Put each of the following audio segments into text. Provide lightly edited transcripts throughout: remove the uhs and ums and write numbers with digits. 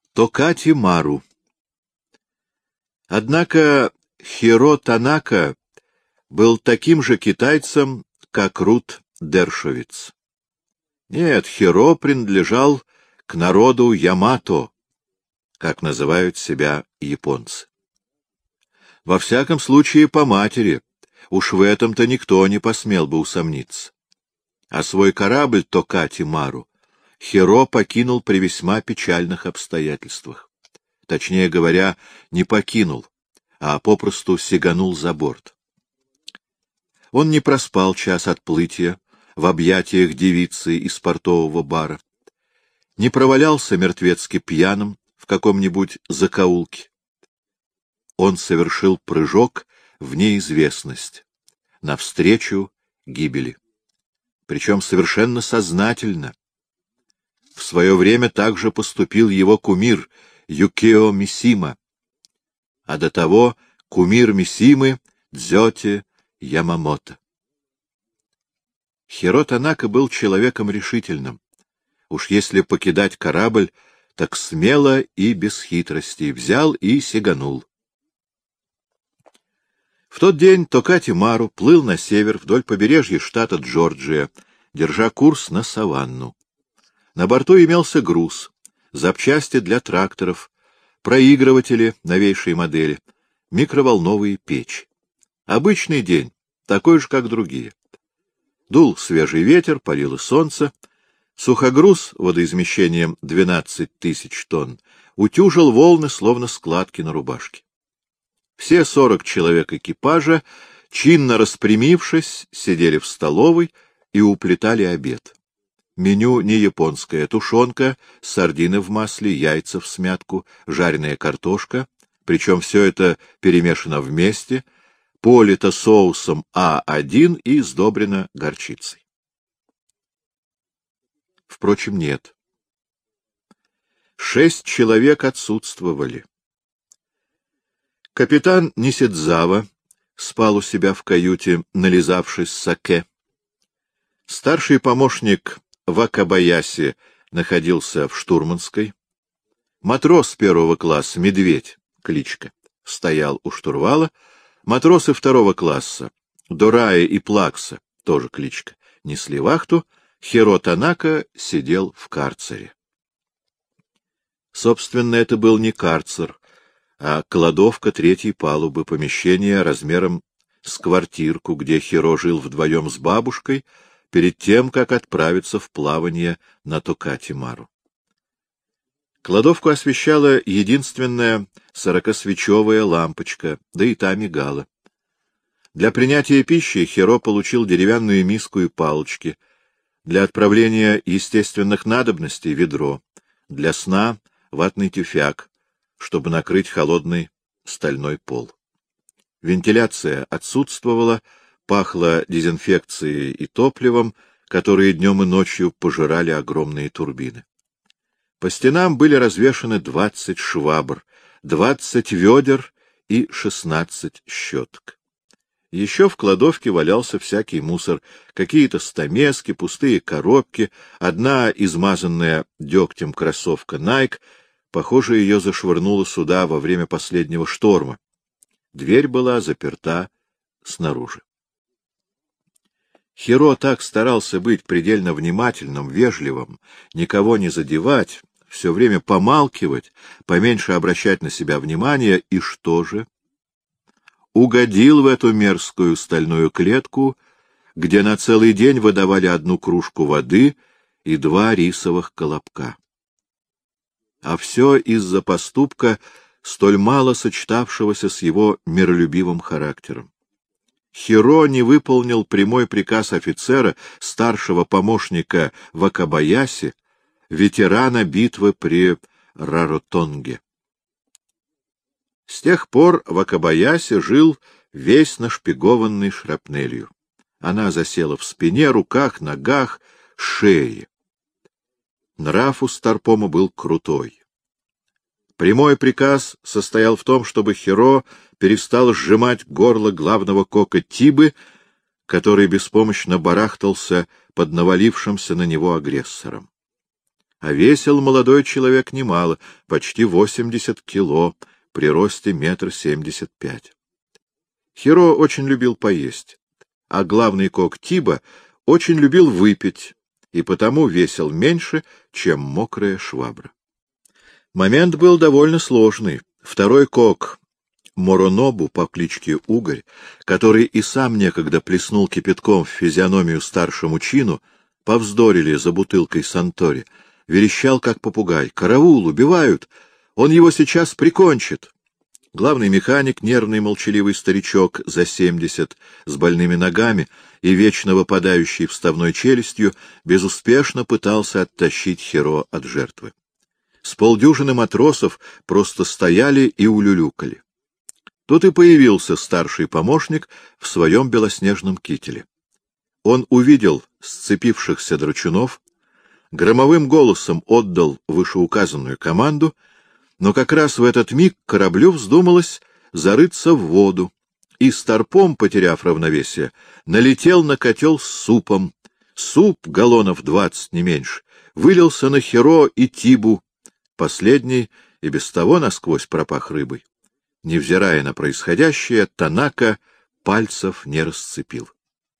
Токати Мару. Однако Хиро Танака был таким же китайцем, как Рут Дершовиц. Нет, Хиро принадлежал к народу Ямато, как называют себя японцы. Во всяком случае, по матери, уж в этом-то никто не посмел бы усомниться. А свой корабль Токати Мару Хиро покинул при весьма печальных обстоятельствах. Точнее говоря, не покинул, а попросту сиганул за борт. Он не проспал час отплытия в объятиях девицы из портового бара, не провалялся мертвецки пьяным в каком-нибудь закоулке. Он совершил прыжок в неизвестность, навстречу гибели. Причем совершенно сознательно. В свое время также поступил его кумир Юкио Мисима, а до того кумир Мисимы Дзёте Ямамото. Хиро Танака был человеком решительным. Уж если покидать корабль, так смело и без хитростей взял и сиганул. В тот день Токати Мару плыл на север вдоль побережья штата Джорджия, держа курс на Саванну. На борту имелся груз, запчасти для тракторов, проигрыватели новейшей модели, микроволновые печи. Обычный день, такой же, как другие. Дул свежий ветер, палило солнце. Сухогруз водоизмещением 12 тысяч тонн утюжил волны, словно складки на рубашке. Все 40 человек экипажа, чинно распрямившись, сидели в столовой и уплетали обед. Меню не японское: тушенка, сардины в масле, яйца всмятку, жареная картошка, причем все это перемешано вместе, полито соусом А1 и сдобрено горчицей. Впрочем, нет. 6 человек отсутствовали. Капитан Нисидзава спал у себя в каюте, нализавшись саке. Старший помощник Вакабаяси находился в штурманской. Матрос первого класса, Медведь, кличка, стоял у штурвала. Матросы второго класса, Дорая и Плакса, тоже кличка, несли вахту. Хиро Танака сидел в карцере. Собственно, это был не карцер, а кладовка третьей палубы, помещение размером с квартирку, где Хиро жил вдвоем с бабушкой перед тем, как отправиться в плавание на Токати Мару. Кладовку освещала единственная 40-свечевая лампочка, да и та мигала. Для принятия пищи Хиро получил деревянную миску и палочки, для отправления естественных надобностей — ведро, для сна — ватный тюфяк, чтобы накрыть холодный стальной пол. Вентиляция отсутствовала, пахло дезинфекцией и топливом, которые днем и ночью пожирали огромные турбины. По стенам были развешаны 20 швабр, 20 ведер и 16 щеток. Еще в кладовке валялся всякий мусор, какие-то стамески, пустые коробки, одна измазанная дегтем кроссовка Nike, похоже, ее зашвырнуло сюда во время последнего шторма. Дверь была заперта снаружи. Хиро так старался быть предельно внимательным, вежливым, никого не задевать, все время помалкивать, поменьше обращать на себя внимание, и что же? Угодил в эту мерзкую стальную клетку, где на целый день выдавали 1 кружку воды и 2 рисовых колобка. А все из-за поступка, столь мало сочетавшегося с его миролюбивым характером. Хиро не выполнил прямой приказ офицера, старшего помощника Вакабаяси, ветерана битвы при Раротонге. С тех пор Вакабаяси жил весь нашпигованный шрапнелью. Она засела в спине, руках, ногах, шее. Нрав у старпома был крутой. Прямой приказ состоял в том, чтобы Хиро перестал сжимать горло главного кока Тибы, который беспомощно барахтался под навалившимся на него агрессором. А весил молодой человек немало, почти 80 кило, при росте 1,75 м. Хиро очень любил поесть, а главный кок Тиба очень любил выпить, и потому весил меньше, чем мокрая швабра. Момент был довольно сложный. Второй кок Моронобу по кличке Угорь, который и сам некогда плеснул кипятком в физиономию старшему чину, повздорили за бутылкой Сантори, верещал, как попугай: «Караул! Убивают! Он его сейчас прикончит!» Главный механик, нервный молчаливый старичок за 70, с больными ногами и вечно выпадающий вставной челюстью, безуспешно пытался оттащить Хиро от жертвы. С полдюжины матросов просто стояли и улюлюкали. Тут и появился старший помощник в своем белоснежном кителе. Он увидел сцепившихся драчунов, громовым голосом отдал вышеуказанную команду, но как раз в этот миг кораблю вздумалось зарыться в воду, и старпом, потеряв равновесие, налетел на котел с супом. Суп, галлонов 20, не меньше, вылился на Хиро и Тибу. Последний и без того насквозь пропах рыбой. Невзирая на происходящее, Танака пальцев не расцепил.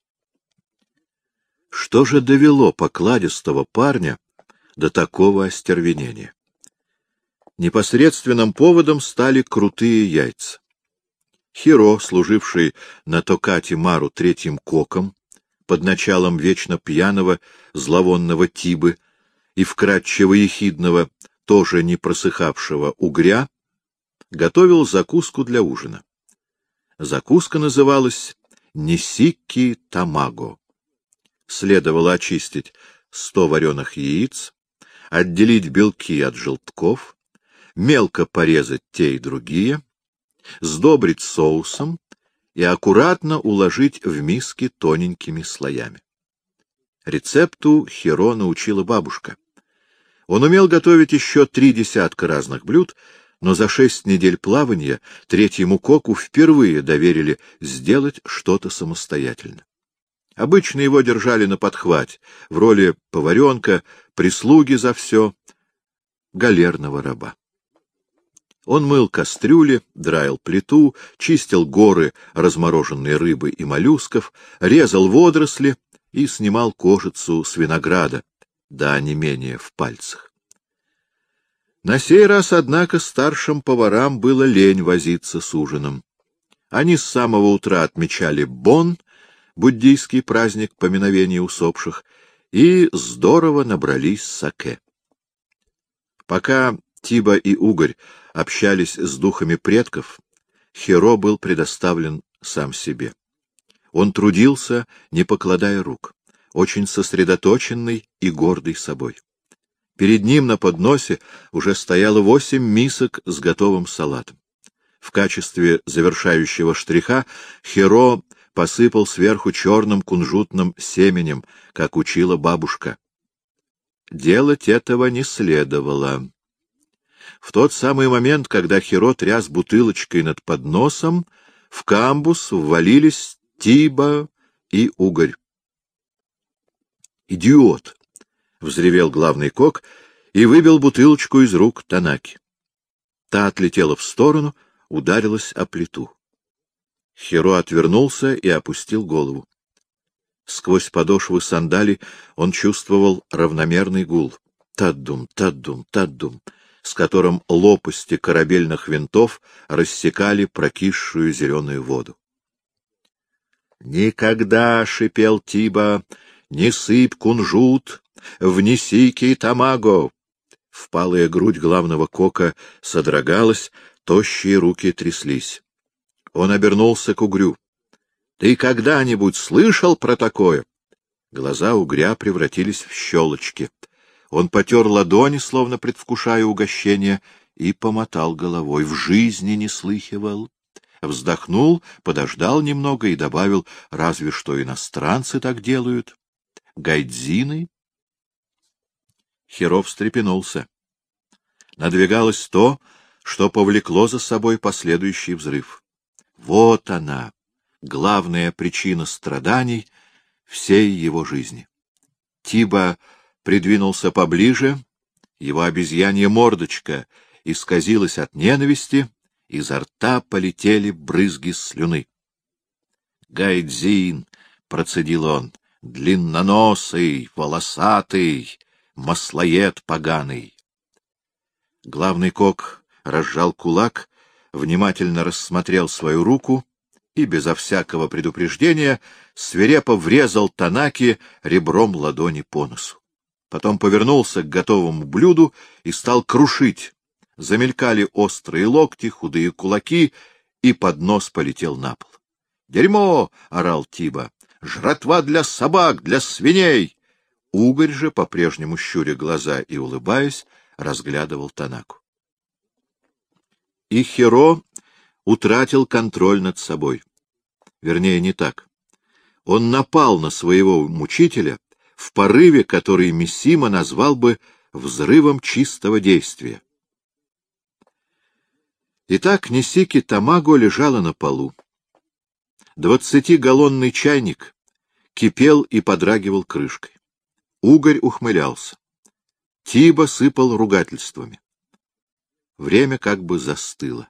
Что же довело покладистого парня до такого остервенения? Непосредственным поводом стали крутые яйца. Хиро, служивший на Токати Мару третьим коком, под началом вечно пьяного, зловонного Тибы и вкрадчиво-ехидного, тоже не просыхавшего Угря, готовил закуску для ужина. Закуска называлась нисикки тамаго. Следовало очистить 100 вареных яиц, отделить белки от желтков, мелко порезать те и другие, сдобрить соусом и аккуратно уложить в миски тоненькими слоями. Рецепту Хиро научила бабушка. Он умел готовить еще 3 десятка разных блюд, но за 6 недель плавания третьему коку впервые доверили сделать что-то самостоятельно. Обычно его держали на подхвате, в роли поваренка, прислуги за все, галерного раба. Он мыл кастрюли, драил плиту, чистил горы размороженной рыбы и моллюсков, резал водоросли и снимал кожицу с винограда, до онемения в пальцах. На сей раз, однако, старшим поварам было лень возиться с ужином. Они с самого утра отмечали Бон, буддийский праздник поминовения усопших, и здорово набрались саке. Пока Тиба и Угорь общались с духами предков, Хиро был предоставлен сам себе. Он трудился, не покладая рук, очень сосредоточенный и гордый собой. Перед ним на подносе уже стояло 8 мисок с готовым салатом. В качестве завершающего штриха Хиро посыпал сверху черным кунжутным семенем, как учила бабушка. Делать этого не следовало. В тот самый момент, когда Хиро тряс бутылочкой над подносом, в камбус ввалились Тиба и Угорь. «Идиот!» — взревел главный кок и выбил бутылочку из рук Танаки. Та отлетела в сторону, ударилась о плиту. Хиро отвернулся и опустил голову. Сквозь подошвы сандалий он чувствовал равномерный гул. Таддум, таддум, таддум, с которым лопасти корабельных винтов рассекали прокисшую зеленую воду. «Никогда, — шипел Тиба, — не сыпь кунжут в нисики тамаго!» Впалая грудь главного кока содрогалась, тощие руки тряслись. Он обернулся к Угрю. «Ты когда-нибудь слышал про такое?» Глаза Угря превратились в щелочки. Он потер ладони, словно предвкушая угощение, и помотал головой. «В жизни не слыхивал». Вздохнул, подождал немного и добавил: «Разве что иностранцы так делают. Гайдзины?» Хиро встрепенулся. Надвигалось то, что повлекло за собой последующий взрыв. Вот она, главная причина страданий всей его жизни. Тиба придвинулся поближе Его обезьянья мордочка исказилась от ненависти, изо рта полетели брызги слюны. «Гайдзин!» — процедил он. «Длинноносый, волосатый, маслоед поганый!» Главный кок разжал кулак, внимательно рассмотрел свою руку и, безо всякого предупреждения, свирепо врезал Танаки ребром ладони по носу. Потом повернулся к готовому блюду и стал крушить. Замелькали острые локти, худые кулаки, и поднос полетел на пол. «Дерьмо!» — орал Тиба. «Жратва для собак, для свиней!» Угорь же, по-прежнему щуря глаза и улыбаясь, разглядывал Танаку. И Хиро утратил контроль над собой. Вернее, не так. Он напал на своего мучителя в порыве, который Мисима назвал бы взрывом чистого действия. Итак, Нисики Тамаго лежала на полу. 20-галлонный чайник кипел и подрагивал крышкой. Угорь ухмылялся. Тиба сыпал ругательствами. Время как бы застыло.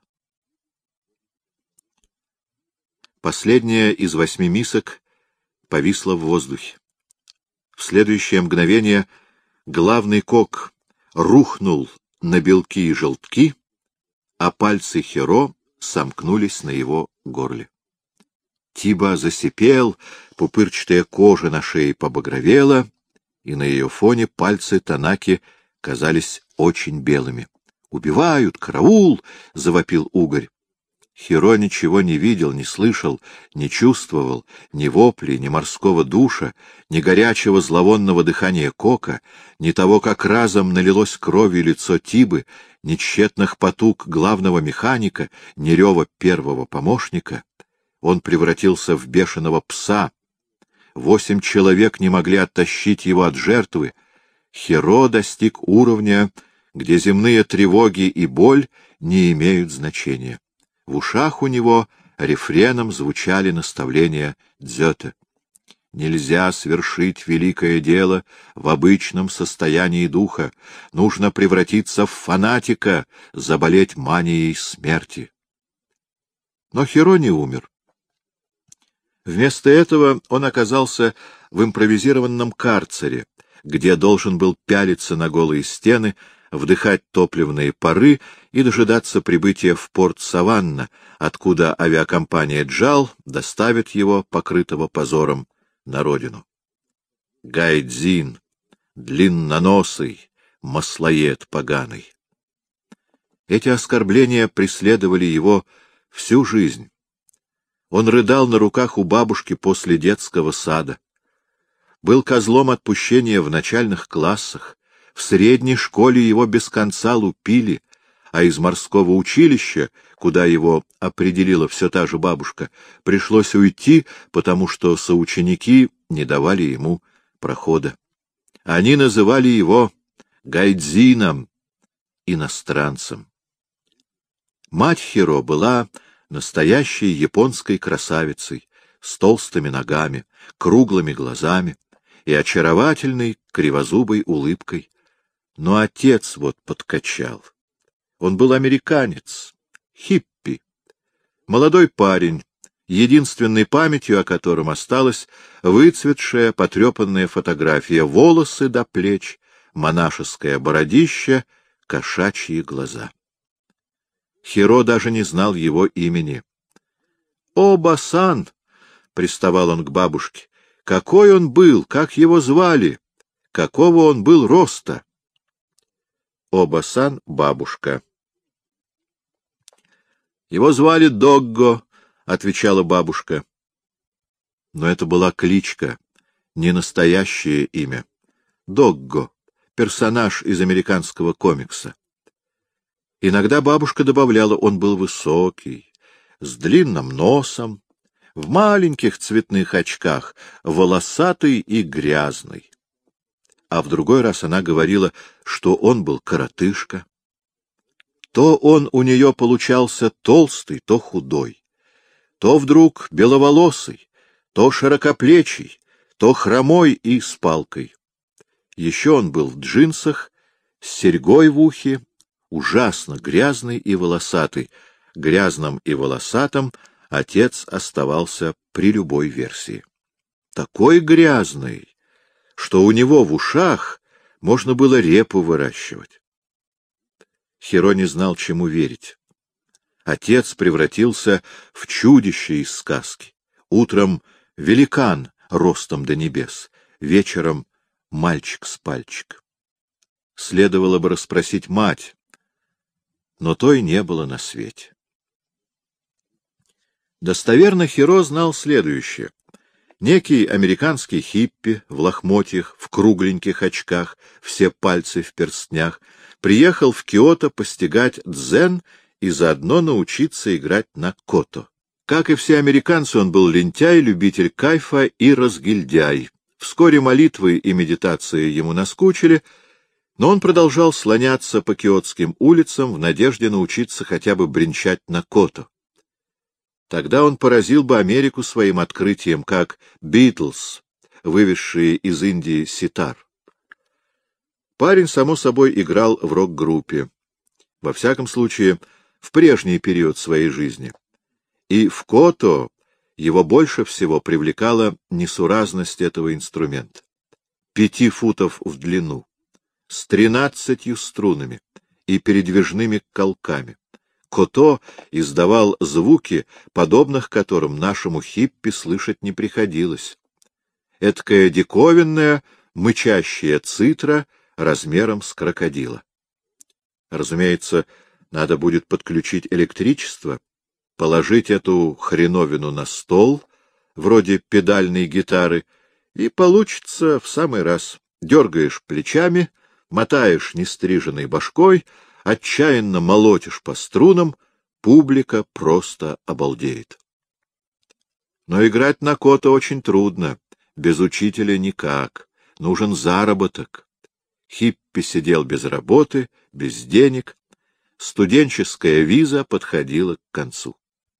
Последняя из 8 мисок повисла в воздухе. В следующее мгновение главный кок рухнул на белки и желтки, а пальцы Хиро сомкнулись на его горле. Тиба засипел, пупырчатая кожа на шее побагровела, и на ее фоне пальцы Танаки казались очень белыми. «Убивают! Караул!» — завопил Угорь. Хиро ничего не видел, не слышал, не чувствовал ни воплей, ни морского душа, ни горячего зловонного дыхания кока, ни того, как разом налилось кровью лицо Тибы, ни тщетных потуг главного механика, ни рева первого помощника. Он превратился в бешеного пса. 8 человек не могли оттащить его от жертвы. Хиро достиг уровня, где земные тревоги и боль не имеют значения. В ушах у него рефреном звучали наставления Дзёте. Нельзя свершить великое дело в обычном состоянии духа. Нужно превратиться в фанатика, заболеть манией смерти. Но Хиро не умер. Вместо этого он оказался в импровизированном карцере, где должен был пялиться на голые стены, вдыхать топливные пары и дожидаться прибытия в порт Саванна, откуда авиакомпания «Джал» доставит его, покрытого позором, на родину. Гайдзин, длинноносый, маслоед поганый. Эти оскорбления преследовали его всю жизнь. Он рыдал на руках у бабушки после детского сада. Был козлом отпущения в начальных классах. В средней школе его без конца лупили, а из морского училища, куда его определила все та же бабушка, пришлось уйти, потому что соученики не давали ему прохода. Они называли его гайдзином, иностранцем. Мать Хиро была настоящей японской красавицей, с толстыми ногами, круглыми глазами и очаровательной кривозубой улыбкой. Но отец вот подкачал. Он был американец, хиппи, молодой парень, единственной памятью о котором осталась выцветшая, потрепанная фотография, волосы до плеч, монашеское бородище, кошачьи глаза. Хиро даже не знал его имени. — О, Басан! — приставал он к бабушке. — Какой он был, как его звали, какого он был роста? О-Басан — бабушка. — Его звали Догго, — отвечала бабушка. Но это была кличка, не настоящее имя. Догго — персонаж из американского комикса. Иногда бабушка добавляла, он был высокий, с длинным носом, в маленьких цветных очках, волосатый и грязный. А в другой раз она говорила, что он был коротышка. То он у нее получался толстый, то худой, то вдруг беловолосый, то широкоплечий, то хромой и с палкой. Еще он был в джинсах с серьгой в ухе, ужасно грязный и волосатый. Грязным и волосатым отец оставался при любой версии. Такой грязный, что у него в ушах можно было репу выращивать. Хиро не знал, чему верить. Отец превратился в чудище из сказки. Утром великан ростом до небес, вечером мальчик с пальчик. Следовало бы расспросить мать, но той не было на свете. Достоверно Хиро знал следующее. Некий американский хиппи в лохмотьях, в кругленьких очках, все пальцы в перстнях, приехал в Киото постигать дзен и заодно научиться играть на кото. Как и все американцы, он был лентяй, любитель кайфа и разгильдяй. Вскоре молитвы и медитации ему наскучили, но он продолжал слоняться по киотским улицам в надежде научиться хотя бы бренчать на кото. Тогда он поразил бы Америку своим открытием, как Битлз, вывезшие из Индии ситар. Парень, само собой, играл в рок-группе, во всяком случае, в прежний период своей жизни. И в кото его больше всего привлекала несуразность этого инструмента. 5 футов в длину, с 13 струнами и передвижными колками. Кото издавал звуки, подобных которым нашему хиппи слышать не приходилось. Эдакая диковинная, мычащая цитра размером с крокодила. Разумеется, надо будет подключить электричество, положить эту хреновину на стол, вроде педальной гитары, и получится в самый раз. Дергаешь плечами, мотаешь нестриженной башкой, отчаянно молотишь по струнам, публика просто обалдеет. Но играть на кото очень трудно, без учителя никак, нужен заработок. Хиппи сидел без работы, без денег, студенческая виза подходила к концу.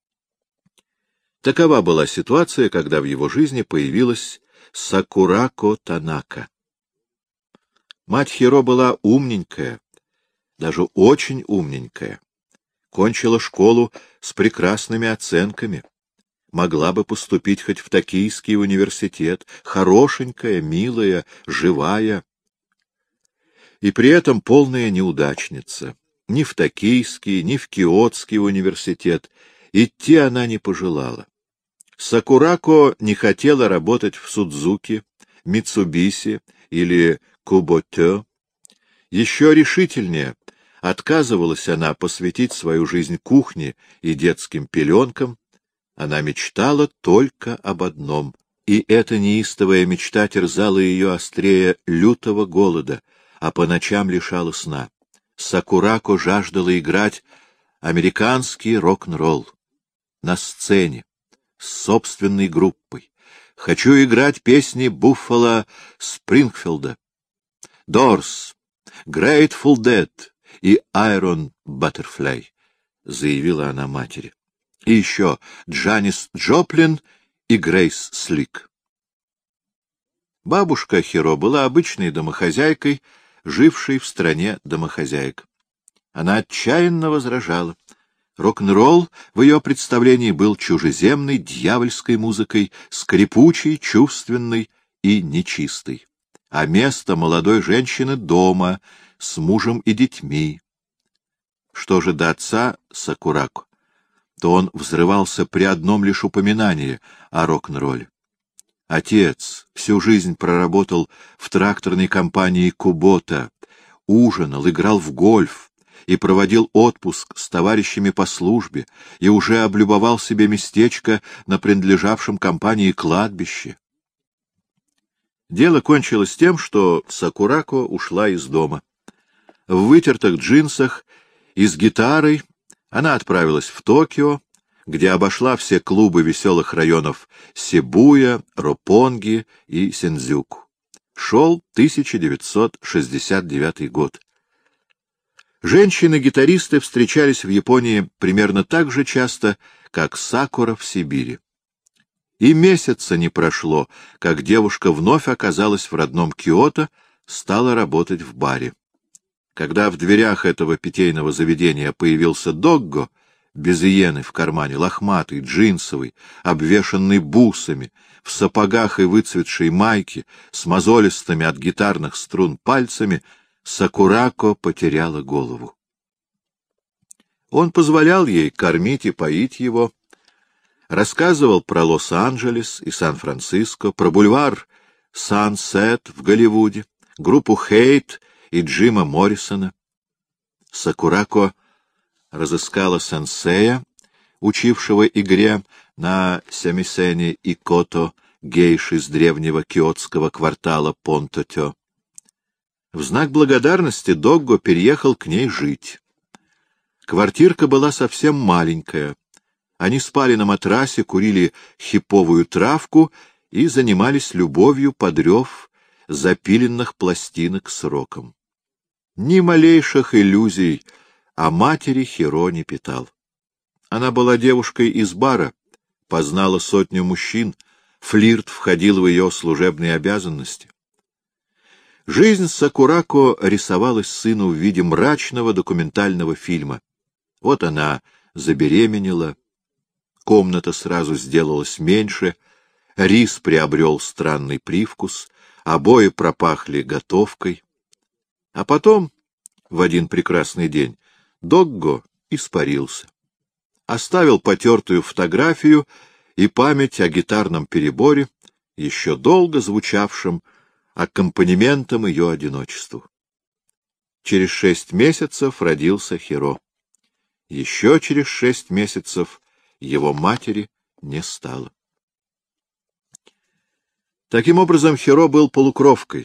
Такова была ситуация, когда в его жизни появилась Сакурако Танака. Мать Хиро была умненькая, даже очень умненькая. Кончила школу с прекрасными оценками. Могла бы поступить хоть в Токийский университет, хорошенькая, милая, живая. И при этом полная неудачница. Ни в Токийский, ни в Киотский университет идти она не пожелала. Сакурако не хотела работать в Судзуки, Митсубиси или Куботё. Еще решительнее отказывалась она посвятить свою жизнь кухне и детским пеленкам. Она мечтала только об одном, и эта неистовая мечта терзала ее острее лютого голода, а по ночам лишала сна. Сакурако жаждала играть американский рок-н-ролл на сцене, с собственной группой. Хочу играть песни Буффало Спрингфилда, Дорс, Grateful Dead и Iron Butterfly, — заявила она матери. И еще Джанис Джоплин и Грейс Слик. Бабушка Хиро была обычной домохозяйкой, жившей в стране домохозяек. Она отчаянно возражала. Рок-н-ролл в ее представлении был чужеземной, дьявольской музыкой, скрипучей, чувственной и нечистой. А место молодой женщины дома, с мужем и детьми. Что же до отца Сакурако, то он взрывался при одном лишь упоминании о рок-н-ролле. Отец всю жизнь проработал в тракторной компании Кубота, ужинал, играл в гольф и проводил отпуск с товарищами по службе, и уже облюбовал себе местечко на принадлежавшем компании кладбище. Дело кончилось тем, что Сакурако ушла из дома. В вытертых джинсах и с гитарой она отправилась в Токио, где обошла все клубы веселых районов Сибуя, Роппонги и Синдзюку. Шел 1969 год. Женщины-гитаристы встречались в Японии примерно так же часто, как сакура в Сибири. И месяца не прошло, как девушка вновь оказалась в родном Киото, стала работать в баре. Когда в дверях этого питейного заведения появился Догго, без иены в кармане, лохматый, джинсовый, обвешанный бусами, в сапогах и выцветшей майке, с мозолистыми от гитарных струн пальцами, Сакурако потеряла голову. Он позволял ей кормить и поить его, рассказывал про Лос-Анджелес и Сан-Франциско, про бульвар Сансет в Голливуде, группу Хейт и Джима Моррисона. Сакурако разыскала сенсея, учившего игре на сямисене и кото, гейши из древнего киотского квартала Понто-тё. В знак благодарности Догго переехал к ней жить. Квартирка была совсем маленькая. Они спали на матрасе, курили хиповую травку и занимались любовью под рев запиленных пластинок с роком. Ни малейших иллюзий о матери Хиро не питал. Она была девушкой из бара, познала сотню мужчин, флирт входил в ее служебные обязанности. Жизнь Сакурако рисовалась сыну в виде мрачного документального фильма. Вот она забеременела, комната сразу сделалась меньше, рис приобрел странный привкус, обои пропахли готовкой. А потом, в один прекрасный день, Догго испарился. Оставил потертую фотографию и память о гитарном переборе, еще долго звучавшем аккомпанементом ее одиночеству. Через 6 месяцев родился Хиро. Еще через 6 месяцев его матери не стало. Таким образом, Хиро был полукровкой.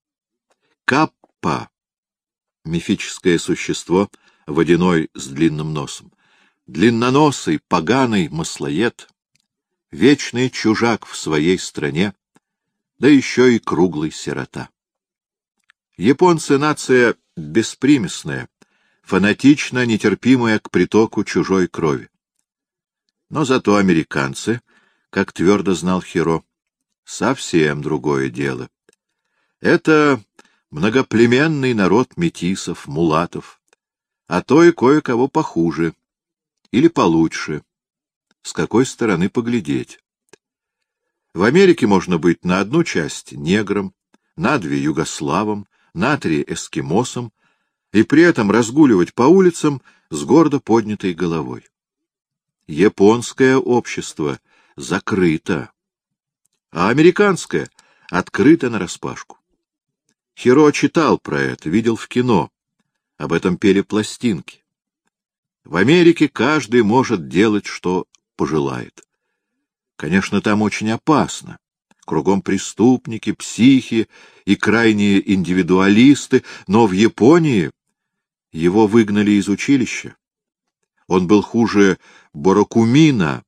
Каппа — мифическое существо, водяной с длинным носом, длинноносый, поганый маслоед, вечный чужак в своей стране, да еще и круглый сирота. Японцы — нация беспримесная, фанатично нетерпимая к притоку чужой крови. Но зато американцы, как твердо знал Хиро, совсем другое дело. Это многоплеменный народ метисов, мулатов, а то и кое-кого похуже или получше, с какой стороны поглядеть. В Америке можно быть на одну часть негром, на 2 югославом, на 3 эскимосом и при этом разгуливать по улицам с гордо поднятой головой. Японское общество закрыто, а американское открыто нараспашку. Хиро читал про это, видел в кино, об этом пели пластинки. В Америке каждый может делать, что пожелает. Конечно, там очень опасно. Кругом преступники, психи и крайние индивидуалисты, но в Японии его выгнали из училища. Он был хуже Борокумина.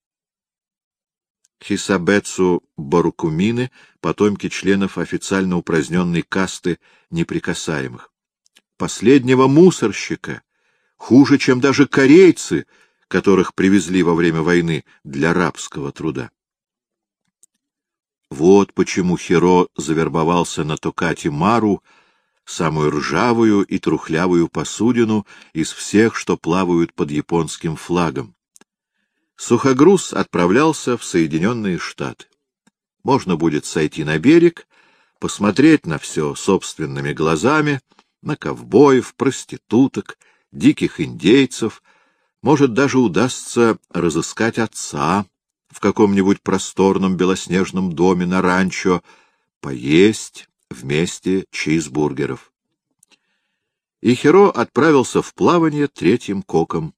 Хисабэцу Борокумины — потомки членов официально упраздненной касты неприкасаемых. Последнего мусорщика, хуже, чем даже корейцы, которых привезли во время войны для рабского труда. Вот почему Хиро завербовался на Токати Мару, самую ржавую и трухлявую посудину из всех, что плавают под японским флагом. Сухогруз отправлялся в Соединенные Штаты. Можно будет сойти на берег, посмотреть на все собственными глазами, на ковбоев, проституток, диких индейцев. Может, даже удастся разыскать отца в каком-нибудь просторном белоснежном доме на ранчо, поесть вместе чизбургеров. И Хиро отправился в плавание 3-м коком.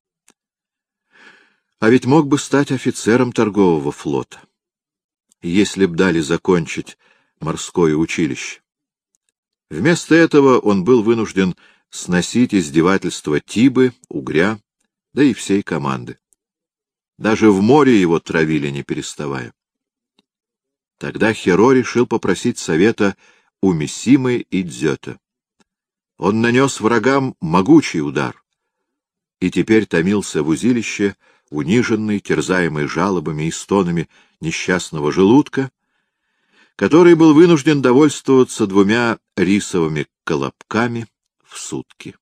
А ведь мог бы стать офицером торгового флота, если б дали закончить морское училище. Вместо этого он был вынужден сносить издевательства Тибы, Угря, да и всей команды. Даже в море его травили, не переставая. Тогда Хиро решил попросить совета у Мисимы и Дзёта. Он нанес врагам могучий удар и теперь томился в узилище, униженный, терзаемый жалобами и стонами несчастного желудка, который был вынужден довольствоваться 2 рисовыми колобками, в сутки.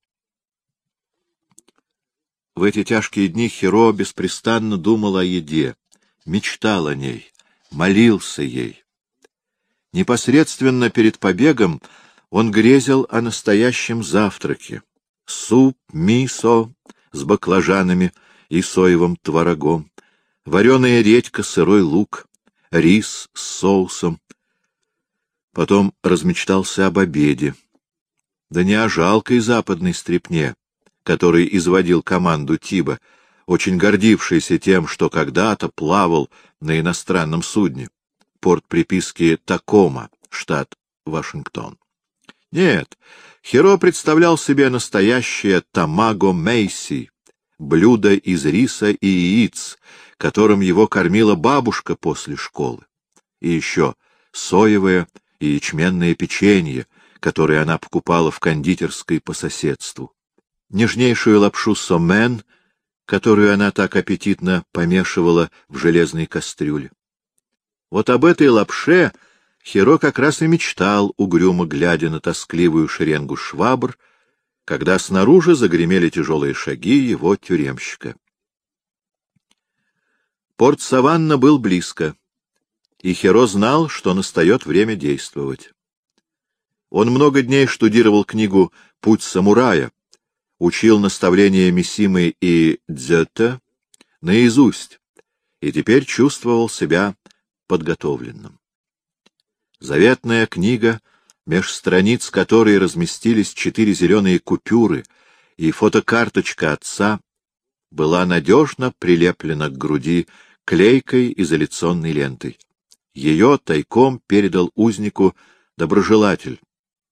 В эти тяжкие дни Хиро беспрестанно думал о еде, мечтал о ней, молился ей. Непосредственно перед побегом он грезил о настоящем завтраке. Суп, мисо с баклажанами и соевым творогом, вареная редька, сырой лук, рис с соусом. Потом размечтался об обеде. Да не о жалкой западной стряпне, который изводил команду Тиба, очень гордившийся тем, что когда-то плавал на иностранном судне. Порт приписки Такома, штат Вашингтон. Нет, Хиро представлял себе настоящее тамаго мейси, блюдо из риса и яиц, которым его кормила бабушка после школы. И еще соевое и ячменное печенье, которое она покупала в кондитерской по соседству. Нежнейшую лапшу сомен, которую она так аппетитно помешивала в железной кастрюле. Вот об этой лапше Хиро как раз и мечтал, угрюмо глядя на тоскливую шеренгу швабр, когда снаружи загремели тяжелые шаги его тюремщика. Порт Саванна был близко, и Хиро знал, что настает время действовать. Он много дней штудировал книгу «Путь самурая», учил наставления Мисимы и Дзёте наизусть, и теперь чувствовал себя подготовленным. Заветная книга, меж страниц которой разместились 4 зеленые купюры и фотокарточка отца, была надежно прилеплена к груди клейкой изоляционной лентой. Ее тайком передал узнику доброжелатель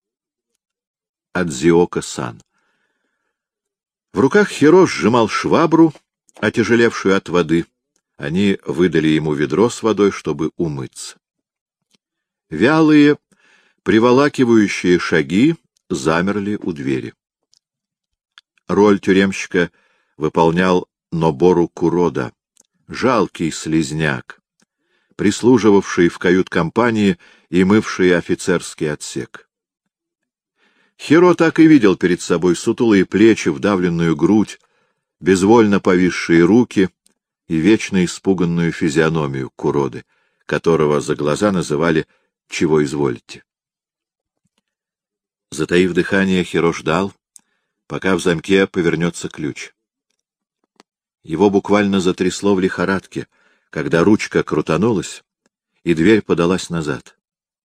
Адзиока-сан. В руках Хиро сжимал швабру, отяжелевшую от воды. Они выдали ему ведро с водой, чтобы умыться. Вялые, приволакивающие шаги замерли у двери. Роль тюремщика выполнял Нобору Курода, жалкий слизняк, прислуживавший в кают-компании и мывший офицерский отсек. Хиро так и видел перед собой сутулые плечи, вдавленную грудь, безвольно повисшие руки и вечно испуганную физиономию Куроды, которого за глаза называли «чего изволите». Затаив дыхание, Хиро ждал, пока в замке повернется ключ. Его буквально затрясло в лихорадке, когда ручка крутанулась, и дверь подалась назад.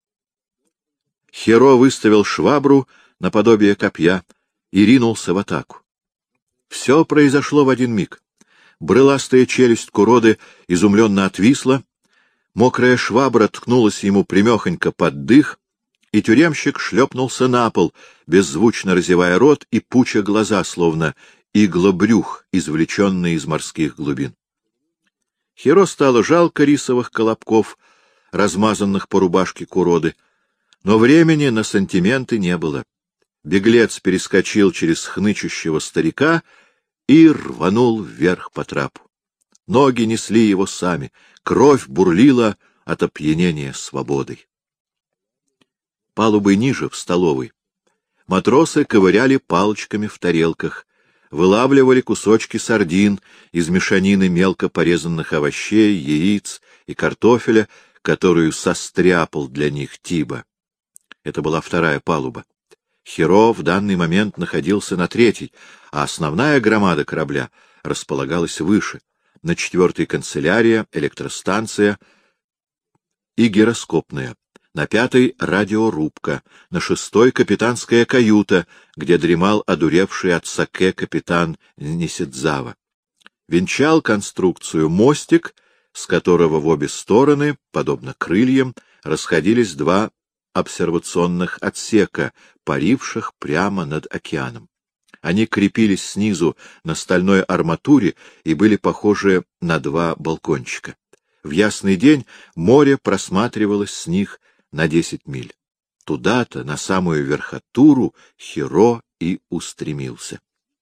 Хиро выставил швабру наподобие копья и ринулся в атаку. Все произошло в один миг. Брыластая челюсть Куроды изумленно отвисла, мокрая швабра ткнулась ему примехонько под дых, и тюремщик шлепнулся на пол, беззвучно разевая рот и пуча глаза, словно иглобрюх, извлеченный из морских глубин. Хиро стало жалко рисовых колобков, размазанных по рубашке Куроды, но времени на сантименты не было. Беглец перескочил через хнычущего старика и рванул вверх по трапу. Ноги несли его сами, кровь бурлила от опьянения свободой. Палубой ниже, в столовой, матросы ковыряли палочками в тарелках, вылавливали кусочки сардин из мешанины мелко порезанных овощей, яиц и картофеля, которую состряпал для них Тиба. Это была вторая палуба. Хиро в данный момент находился на третьей, а основная громада корабля располагалась выше. На 4-й канцелярия, электростанция и гироскопная. На 5-й радиорубка, на 6-й капитанская каюта, где дремал одуревший от саке капитан Нисидзава. Венчал конструкцию мостик, с которого в обе стороны, подобно крыльям, расходились 2 обсервационных отсека, паривших прямо над океаном. Они крепились снизу на стальной арматуре и были похожи на 2 балкончика. В ясный день море просматривалось с них на 10 миль. Туда-то, на самую верхотуру, Хиро и устремился.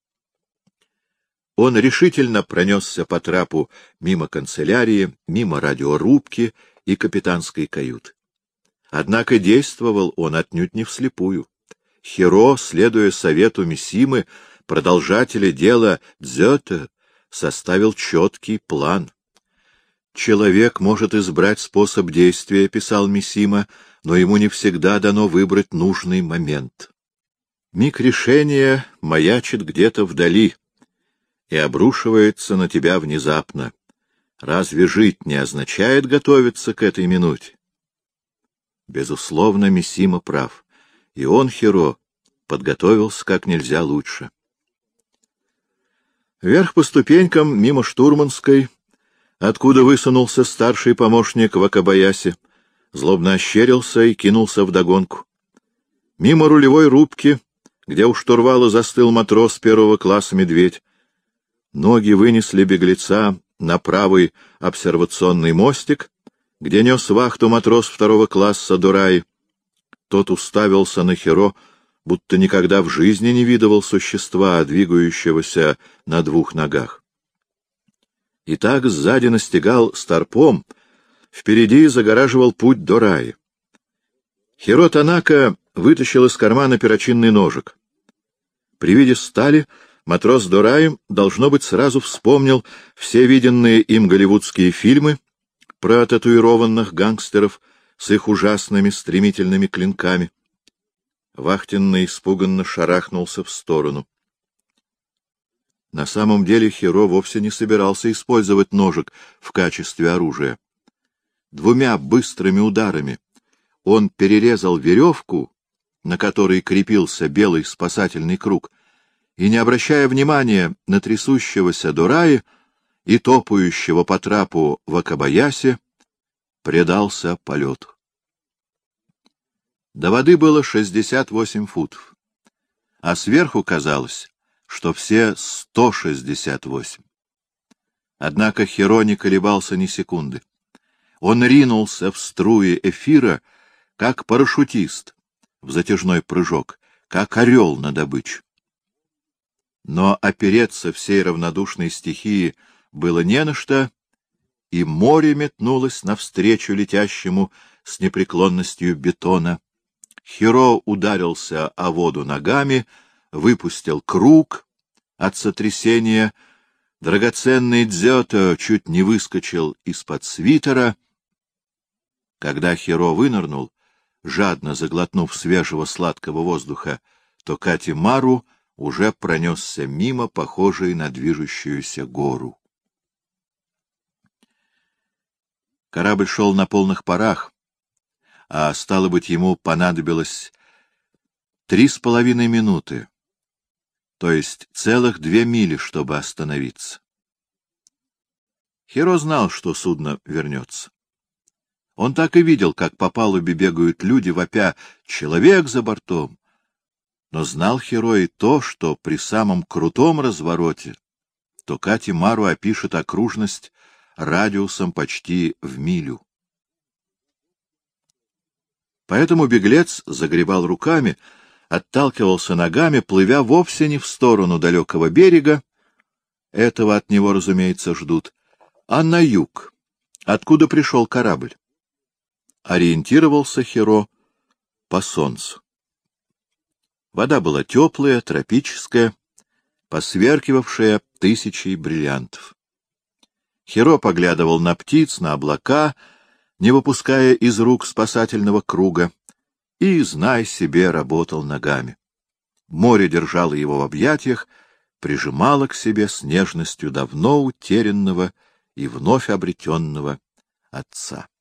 Он решительно пронесся по трапу мимо канцелярии, мимо радиорубки и капитанской каюты. Однако действовал он отнюдь не вслепую. Хиро, следуя совету Мисимы, продолжателя дела Дзёте, составил четкий план. «Человек может избрать способ действия», — писал Мисима, — «но ему не всегда дано выбрать нужный момент. Миг решения маячит где-то вдали и обрушивается на тебя внезапно. Разве жить не означает готовиться к этой минуте?» Безусловно, Мисима прав, и он, Хиро, подготовился как нельзя лучше. Вверх по ступенькам, мимо штурманской, откуда высунулся старший помощник Вакабаяси, злобно ощерился и кинулся вдогонку. Мимо рулевой рубки, где у штурвала застыл матрос первого класса «Медведь». Ноги вынесли беглеца на правый обсервационный мостик, где нес вахту матрос второго класса Дураи. Тот уставился на Хиро, будто никогда в жизни не видывал существа, двигающегося на двух ногах. И так сзади настигал старпом, впереди загораживал путь Дураи. Хиро Танака вытащил из кармана перочинный ножик. При виде стали матрос Дураи, должно быть, сразу вспомнил все виденные им голливудские фильмы про татуированных гангстеров с их ужасными стремительными клинками. Вахтенный испуганно шарахнулся в сторону. На самом деле Хиро вовсе не собирался использовать ножик в качестве оружия. Двумя быстрыми ударами он перерезал веревку, на которой крепился белый спасательный круг, и, не обращая внимания на трясущегося Дураи и топающего по трапу Вакабаяси, предался полету. До воды было 68 футов, а сверху казалось, что все 168. Однако Хиро не колебался ни секунды. Он ринулся в струи эфира, как парашютист в затяжной прыжок, как орел на добычу. Но опереться всей равнодушной стихии было не на что, и море метнулось навстречу летящему с непреклонностью бетона. Хиро ударился о воду ногами, выпустил круг от сотрясения. Драгоценный дзёто чуть не выскочил из-под свитера. Когда Хиро вынырнул, жадно заглотнув свежего сладкого воздуха, то Катимару уже пронесся мимо, похожей на движущуюся гору. Корабль шел на полных парах, а, стало быть, ему понадобилось 3,5 минуты, то есть целых 2 мили, чтобы остановиться. Хиро знал, что судно вернется. Он так и видел, как по палубе бегают люди, вопя «Человек за бортом!». Но знал Хиро и то, что при самом крутом развороте то Катимару опишет окружность радиусом почти в милю. Поэтому беглец загребал руками, отталкивался ногами, плывя вовсе не в сторону далекого берега, этого от него, разумеется, ждут, а на юг, откуда пришел корабль. Ориентировался Хиро по солнцу. Вода была теплая, тропическая, посверкивавшая тысячей бриллиантов. Хиро поглядывал на птиц, на облака, не выпуская из рук спасательного круга, и, знай себе, работал ногами. Море держало его в объятиях, прижимало к себе с нежностью давно утерянного и вновь обретенного отца.